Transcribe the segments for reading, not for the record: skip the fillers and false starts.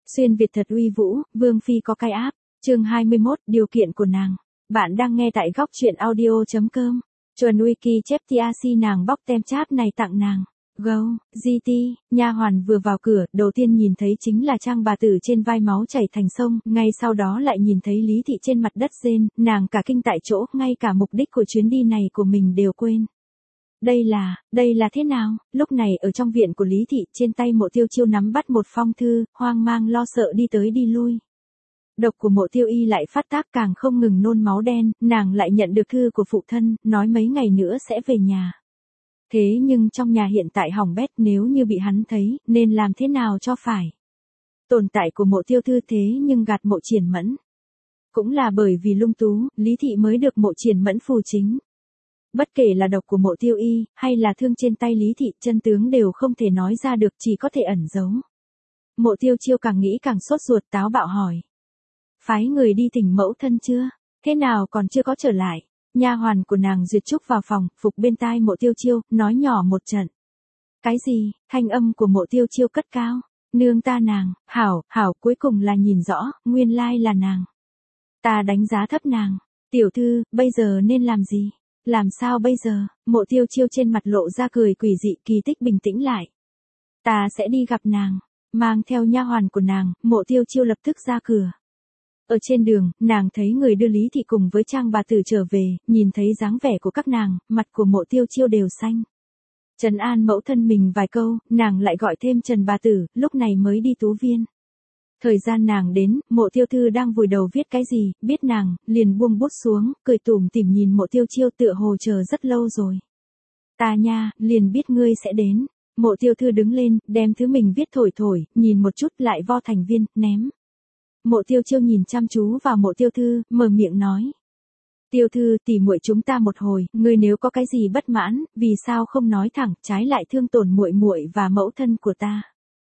Xuyên Việt thật uy vũ, Vương Phi có cái áp. Chương 21, điều kiện của nàng. Bạn đang nghe tại góc truyện audio.com. Chuẩn wiki chép TRC nàng bóc tem cháp này tặng nàng. Go, GT, nha hoàn vừa vào cửa, đầu tiên nhìn thấy chính là Trang bà tử trên vai máu chảy thành sông, ngay sau đó lại nhìn thấy Lý Thị trên mặt đất rên, nàng cả kinh tại chỗ, ngay cả mục đích của chuyến đi này của mình đều quên. Đây là thế nào? Lúc này ở trong viện của Lý Thị, trên tay Mộ Tiêu Chiêu nắm bắt một phong thư, hoang mang lo sợ đi tới đi lui. Độc của Mộ Tiêu Y lại phát tác, càng không ngừng nôn máu đen, nàng lại nhận được thư của phụ thân, nói mấy ngày nữa sẽ về nhà. Thế nhưng trong nhà hiện tại hỏng bét, nếu như bị hắn thấy, nên làm thế nào cho phải? Tồn tại của Mộ Tiêu Thư thế nhưng gạt Mộ Triển Mẫn. Cũng là bởi vì lung tú, Lý Thị mới được Mộ Triển Mẫn phù chính. Bất kể là độc của Mộ Tiêu Y, hay là thương trên tay Lý Thị, chân tướng đều không thể nói ra được, chỉ có thể ẩn giấu. Mộ Tiêu Chiêu càng nghĩ càng sốt ruột, táo bạo hỏi. Phái người đi thỉnh mẫu thân chưa? Thế nào còn chưa có trở lại? Nha hoàn của nàng Duyệt Trúc vào phòng, phục bên tai Mộ Tiêu Chiêu, nói nhỏ một trận. Cái gì? Thanh âm của Mộ Tiêu Chiêu cất cao. Nương ta nàng, hảo, cuối cùng là nhìn rõ, nguyên lai là nàng. Ta đánh giá thấp nàng. Tiểu thư, bây giờ nên làm gì? Làm sao bây giờ? Mộ Tiêu Chiêu trên mặt lộ ra cười quỷ dị, kỳ tích bình tĩnh lại. Ta sẽ đi gặp nàng. Mang theo nha hoàn của nàng, Mộ Tiêu Chiêu lập tức ra cửa. Ở trên đường, nàng thấy người đưa Lý Thị cùng với Trang bà tử trở về, nhìn thấy dáng vẻ của các nàng, mặt của Mộ Tiêu Chiêu đều xanh. Trấn an mẫu thân mình vài câu, nàng lại gọi thêm Trần bà tử, lúc này mới đi tú viên. Thời gian nàng đến, Mộ Tiêu Thư đang vùi đầu viết cái gì, biết nàng, liền buông bút xuống, cười tủm tỉm nhìn Mộ Tiêu Chiêu, tựa hồ chờ rất lâu rồi. Ta nha, liền biết ngươi sẽ đến. Mộ Tiêu Thư đứng lên, đem thứ mình viết thổi, nhìn một chút lại vo thành viên, ném. Mộ Tiêu Chiêu nhìn chăm chú vào Mộ Tiêu Thư, mở miệng nói. Tiêu Thư, tỉ muội chúng ta một hồi, ngươi nếu có cái gì bất mãn, vì sao không nói thẳng, trái lại thương tổn muội và mẫu thân của ta.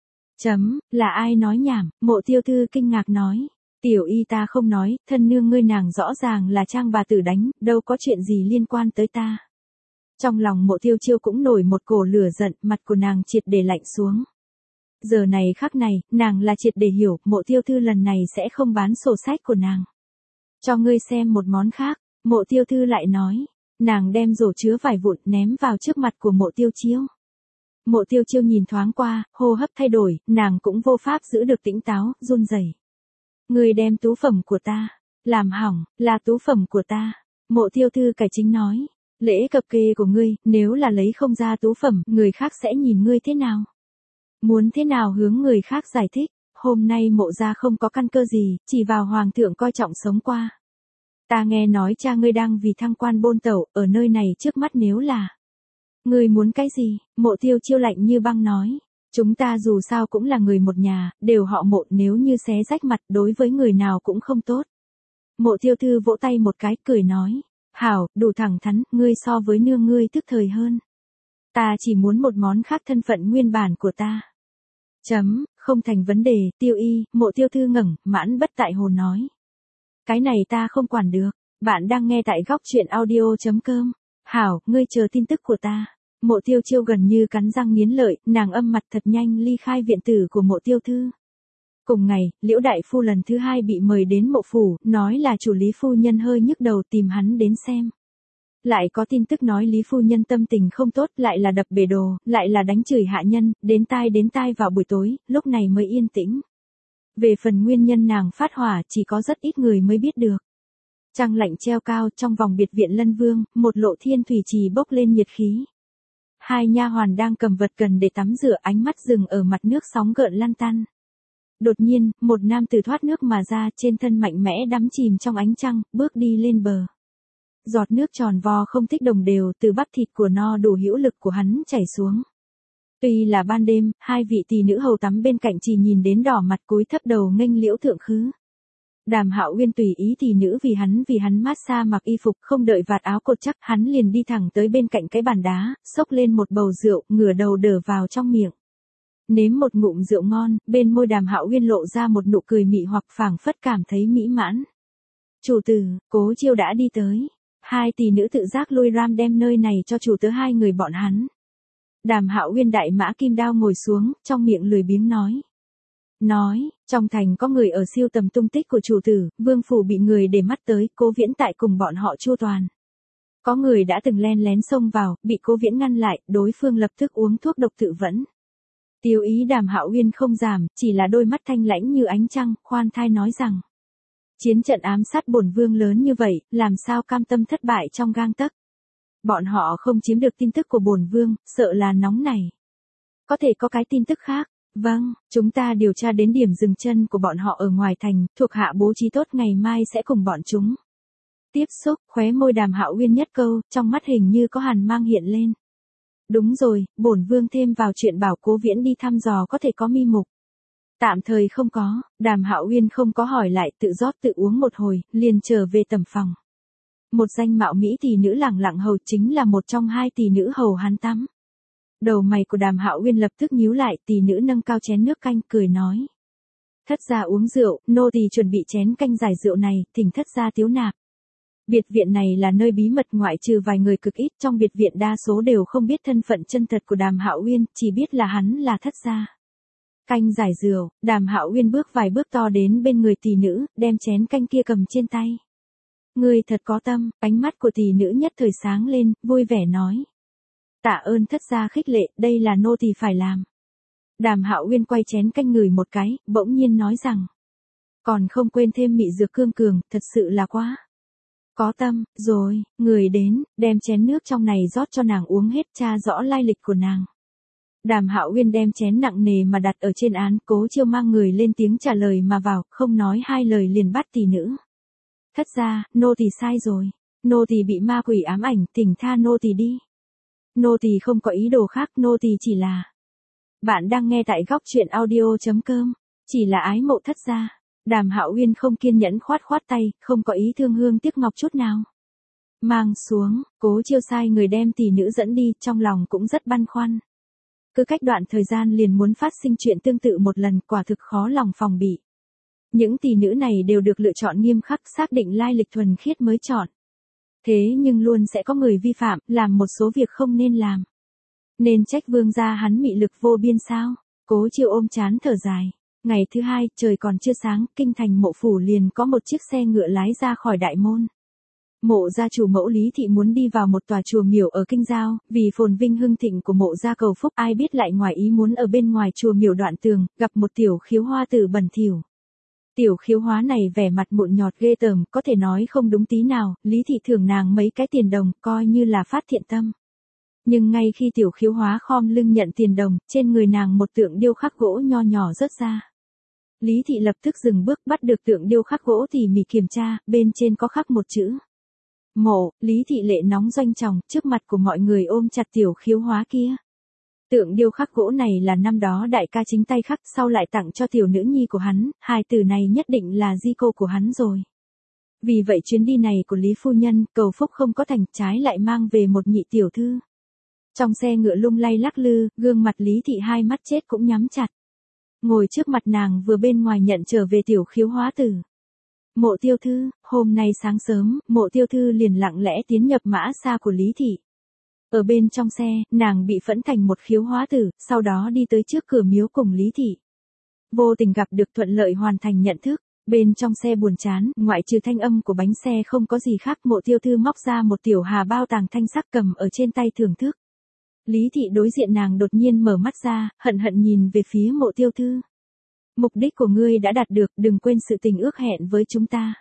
Là ai nói nhảm? Mộ Tiêu Thư kinh ngạc nói. Tiểu Y ta không nói, thân nương ngươi nàng rõ ràng là Trang bà tử đánh, đâu có chuyện gì liên quan tới ta. Trong lòng Mộ Tiêu Chiêu cũng nổi một cổ lửa giận, mặt của nàng triệt để lạnh xuống. Giờ này khắc này, nàng là triệt để hiểu, Mộ Tiêu Thư lần này sẽ không bán sổ sách của nàng. Cho ngươi xem một món khác, Mộ Tiêu Thư lại nói. Nàng đem rổ chứa vải vụn ném vào trước mặt của Mộ Tiêu Chiêu. Mộ Tiêu Chiêu nhìn thoáng qua, hô hấp thay đổi, nàng cũng vô pháp giữ được tĩnh táo, run rẩy. Ngươi đem tú phẩm của ta làm hỏng, là tú phẩm của ta. Mộ Tiêu Thư cải chính nói. Lễ cập kê của ngươi, nếu là lấy không ra tú phẩm, người khác sẽ nhìn ngươi thế nào? Muốn thế nào hướng người khác giải thích? Hôm nay Mộ gia không có căn cơ gì, chỉ vào hoàng thượng coi trọng sống qua. Ta nghe nói cha ngươi đang vì thăng quan bôn tẩu, ở nơi này trước mắt nếu là. Ngươi muốn cái gì? Mộ Tiêu Chiêu lạnh như băng nói. Chúng ta dù sao cũng là người một nhà, đều họ Mộ, nếu như xé rách mặt đối với người nào cũng không tốt. Mộ Tiêu Thư vỗ tay một cái, cười nói. Hảo, đủ thẳng thắn, ngươi so với nương ngươi tức thời hơn. Ta chỉ muốn một món khác thân phận nguyên bản của ta. Không thành vấn đề, Tiêu Y, Mộ Tiêu Thư ngẩng, mãn bất tại hồ nói. Cái này ta không quản được, bạn đang nghe tại góc truyện audio.com. Hảo, ngươi chờ tin tức của ta. Mộ Tiêu Chiêu gần như cắn răng nghiến lợi, nàng âm mặt thật nhanh ly khai viện tử của Mộ Tiêu Thư. Cùng ngày, Liễu đại phu lần thứ 2 bị mời đến Mộ phủ, nói là chủ Lý phu nhân hơi nhức đầu tìm hắn đến xem. Lại có tin tức nói Lý phu nhân tâm tình không tốt, lại là đập bể đồ, lại là đánh chửi hạ nhân, đến tai vào buổi tối, lúc này mới yên tĩnh. Về phần nguyên nhân nàng phát hỏa, chỉ có rất ít người mới biết được. Trăng lạnh treo cao, trong vòng biệt viện Lân Vương, một lộ thiên thủy trì bốc lên nhiệt khí. Hai nha hoàn đang cầm vật cần để tắm rửa, ánh mắt dừng ở mặt nước sóng gợn lăn tăn. Đột nhiên, một nam tử thoát nước mà ra, trên thân mạnh mẽ đắm chìm trong ánh trăng, bước đi lên bờ. Giọt nước tròn vo không thích đồng đều, từ bắp thịt của no đủ hữu lực của hắn chảy xuống. Tuy là ban đêm, hai vị tỷ nữ hầu tắm bên cạnh chỉ nhìn đến đỏ mặt cúi thấp đầu nghênh Liễu thượng khứ. Đàm Hạo Uyên tùy ý tỷ nữ vì hắn mát xa mặc y phục, không đợi vạt áo cột chắc, hắn liền đi thẳng tới bên cạnh cái bàn đá, xốc lên một bầu rượu, ngửa đầu đổ vào trong miệng. Nếm một ngụm rượu ngon, bên môi Đàm Hạo Uyên lộ ra một nụ cười mị hoặc phảng phất cảm thấy mỹ mãn. Chủ tử, Cố Chiêu đã đi tới. Hai tỷ nữ tự giác lui ram đem nơi này cho chủ tớ hai người bọn hắn. Đàm Hạo Uyên đại mã kim đao ngồi xuống, trong miệng lười biếng nói. nói, trong thành có người ở siêu tầm tung tích của chủ tử, vương phủ bị người để mắt tới, Cố Viễn tại cùng bọn họ chu toàn. Có người đã từng len lén xông vào, bị Cố Viễn ngăn lại, đối phương lập tức uống thuốc độc tự vẫn. Tiêu ý Đàm Hạo Uyên không giảm, chỉ là đôi mắt thanh lãnh như ánh trăng, khoan thai nói rằng. Chiến trận ám sát bổn vương lớn như vậy, làm sao cam tâm thất bại trong gang tấc. Bọn họ không chiếm được tin tức của bổn vương, sợ là nóng này. Có thể có cái tin tức khác. Vâng, chúng ta điều tra đến điểm dừng chân của bọn họ ở ngoài thành, thuộc hạ bố trí tốt ngày mai sẽ cùng bọn chúng. Tiếp xúc, khóe môi Đàm Hạo Uyên nhất câu, trong mắt hình như có hàn mang hiện lên. Đúng rồi, bổn vương thêm vào chuyện bảo Cố Viễn đi thăm dò có thể có mi mục. Tạm thời không có, Đàm Hạo Uyên không có hỏi lại, tự rót tự uống một hồi, liền trở về tầm phòng. Một danh mạo mỹ tỷ nữ lẳng lặng hầu chính là một trong hai tỷ nữ hầu hắn tắm. Đầu mày của Đàm Hạo Uyên lập tức nhíu lại, tỷ nữ nâng cao chén nước canh cười nói. Thất gia uống rượu, nô tỳ chuẩn bị chén canh giải rượu này, thỉnh thất gia tiếu nạp. Biệt viện này là nơi bí mật, ngoại trừ vài người cực ít trong biệt viện đa số đều không biết thân phận chân thật của Đàm Hạo Uyên, chỉ biết là hắn là thất gia. Canh giải rượu, Đàm Hạo Uyên bước vài bước to đến bên người tỷ nữ, đem chén canh kia cầm trên tay. Ngươi thật có tâm, ánh mắt của tỷ nữ nhất thời sáng lên, vui vẻ nói. Tạ ơn thất gia khích lệ, đây là nô tỳ phải làm. Đàm Hạo Uyên quay chén canh ngửi một cái, bỗng nhiên nói rằng. Còn không quên thêm mị dược cương cường, thật sự là quá. Có tâm, rồi, người đến, đem chén nước trong này rót cho nàng uống hết, tra rõ lai lịch của nàng. Đàm Hạo Uyên đem chén nặng nề mà đặt ở trên án, Cố Chiêu mang người lên tiếng trả lời mà vào, không nói hai lời liền bắt tỷ nữ. Thất gia, nô tỳ sai rồi. Nô tỳ bị ma quỷ ám ảnh, thỉnh tha nô tỳ đi. Nô tỳ không có ý đồ khác, nô tỳ chỉ là. Bạn đang nghe tại góc truyện audio.com. Chỉ là ái mộ thất gia. Đàm Hạo Uyên không kiên nhẫn khoát tay, không có ý thương hương tiếc ngọc chút nào. Mang xuống, Cố Chiêu sai người đem tỷ nữ dẫn đi, trong lòng cũng rất băn khoăn. Cứ cách đoạn thời gian liền muốn phát sinh chuyện tương tự một lần, quả thực khó lòng phòng bị. Những tỷ nữ này đều được lựa chọn nghiêm khắc, xác định lai lịch thuần khiết mới chọn. Thế nhưng luôn sẽ có người vi phạm, làm một số việc không nên làm. Nên trách vương gia hắn mị lực vô biên sao? Cố Chiêu ôm trán thở dài. Ngày thứ hai, trời còn chưa sáng, kinh thành Mộ phủ liền có một chiếc xe ngựa lái ra khỏi đại môn. Mộ gia chủ Mẫu Lý Thị muốn đi vào một tòa chùa miểu ở kinh giao, vì phồn vinh hưng thịnh của Mộ gia cầu phúc, ai biết lại ngoài ý muốn ở bên ngoài chùa miểu đoạn tường, gặp một tiểu khiếu hoa tử bẩn thỉu. Tiểu khiếu hóa này vẻ mặt mụn nhọt ghê tởm, có thể nói không đúng tí nào, Lý Thị thưởng nàng mấy cái tiền đồng, coi như là phát thiện tâm. Nhưng ngay khi tiểu khiếu hóa khom lưng nhận tiền đồng, trên người nàng một tượng điêu khắc gỗ nho nhỏ rớt ra. Lý Thị lập tức dừng bước, bắt được tượng điêu khắc gỗ tỉ mỉ kiểm tra, bên trên có khắc một chữ. Mộ. Lý Thị lệ nóng doanh tròng, trước mặt của mọi người ôm chặt tiểu khiếu hóa kia. Tượng điêu khắc gỗ này là năm đó đại ca chính tay khắc, sau lại tặng cho tiểu nữ nhi của hắn, hai từ này nhất định là di cô của hắn rồi. Vì vậy chuyến đi này của Lý phu nhân, cầu phúc không có thành, trái lại mang về một nhị tiểu thư. Trong xe ngựa lung lay lắc lư, gương mặt Lý Thị hai mắt chết cũng nhắm chặt. Ngồi trước mặt nàng vừa bên ngoài nhận trở về tiểu khiếu hóa tử. Mộ tiêu thư, hôm nay sáng sớm, Mộ tiêu thư liền lặng lẽ tiến nhập mã xa của Lý Thị. Ở bên trong xe, nàng bị phẫn thành một khiếu hóa tử, sau đó đi tới trước cửa miếu cùng Lý Thị. Vô tình gặp được, thuận lợi hoàn thành nhận thức. Bên trong xe buồn chán, ngoại trừ thanh âm của bánh xe không có gì khác, Mộ tiêu thư móc ra một tiểu hà bao tàng thanh sắc cầm ở trên tay thưởng thức. Lý Thị đối diện nàng đột nhiên mở mắt ra, hận hận nhìn về phía Mộ tiêu thư. Mục đích của ngươi đã đạt được, đừng quên sự tình ước hẹn với chúng ta.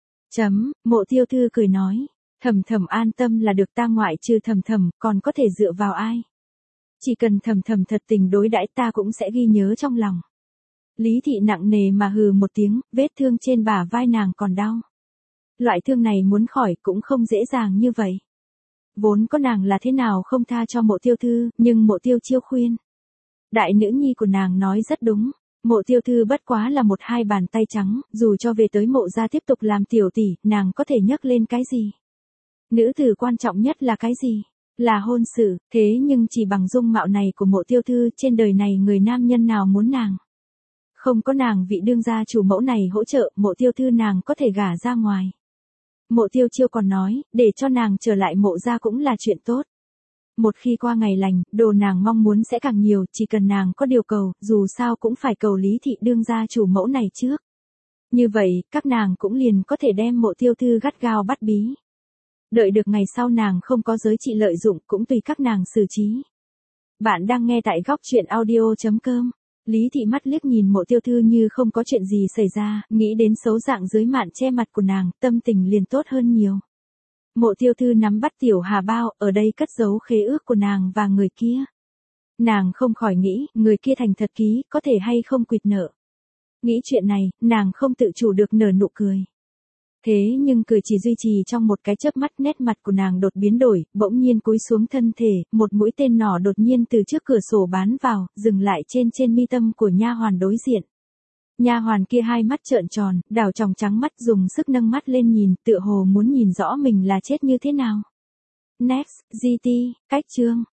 Mộ tiêu thư cười nói. Thầm thầm an tâm là được, ta ngoại trừ thầm thầm, còn có thể dựa vào ai. Chỉ cần thầm thầm thật tình đối đãi ta cũng sẽ ghi nhớ trong lòng. Lý Thị nặng nề mà hừ một tiếng, vết thương trên bả vai nàng còn đau. Loại thương này muốn khỏi cũng không dễ dàng như vậy. Vốn có nàng là thế nào không tha cho Mộ tiêu thư, nhưng Mộ tiêu chiêu khuyên. Đại nữ nhi của nàng nói rất đúng. Mộ tiêu thư bất quá là một hai bàn tay trắng, dù cho về tới Mộ gia tiếp tục làm tiểu tỷ, nàng có thể nhấc lên cái gì? Nữ tử quan trọng nhất là cái gì? Là hôn sự, thế nhưng chỉ bằng dung mạo này của Mộ tiêu thư, trên đời này người nam nhân nào muốn nàng? Không có nàng vị đương gia chủ mẫu này hỗ trợ, Mộ tiêu thư nàng có thể gả ra ngoài. Mộ tiêu chiêu còn nói, để cho nàng trở lại Mộ gia cũng là chuyện tốt. Một khi qua ngày lành, đồ nàng mong muốn sẽ càng nhiều, chỉ cần nàng có điều cầu, dù sao cũng phải cầu Lý thị đương gia chủ mẫu này trước. Như vậy, các nàng cũng liền có thể đem Mộ Tiêu Thư gắt gao bắt bí. Đợi được ngày sau nàng không có giới trị lợi dụng cũng tùy các nàng xử trí. Bạn đang nghe tại góc truyện audio.com. Lý thị mắt liếc nhìn Mộ Tiêu Thư như không có chuyện gì xảy ra, nghĩ đến xấu dạng dưới màn che mặt của nàng, tâm tình liền tốt hơn nhiều. Mộ Tiêu Thư nắm bắt tiểu hà bao, ở đây cất giấu khế ước của nàng và người kia. Nàng không khỏi nghĩ, người kia thành thật ký, có thể hay không quỵt nợ. Nghĩ chuyện này, nàng không tự chủ được nở nụ cười. Thế nhưng cười chỉ duy trì trong một cái chớp mắt, nét mặt của nàng đột biến đổi, bỗng nhiên cúi xuống thân thể, một mũi tên nỏ đột nhiên từ trước cửa sổ bắn vào, dừng lại trên mi tâm của nha hoàn đối diện. Nha hoàn kia hai mắt trợn tròn, đảo tròng trắng mắt, dùng sức nâng mắt lên nhìn, tựa hồ muốn nhìn rõ mình là chết như thế nào. Next, GT, cách chương.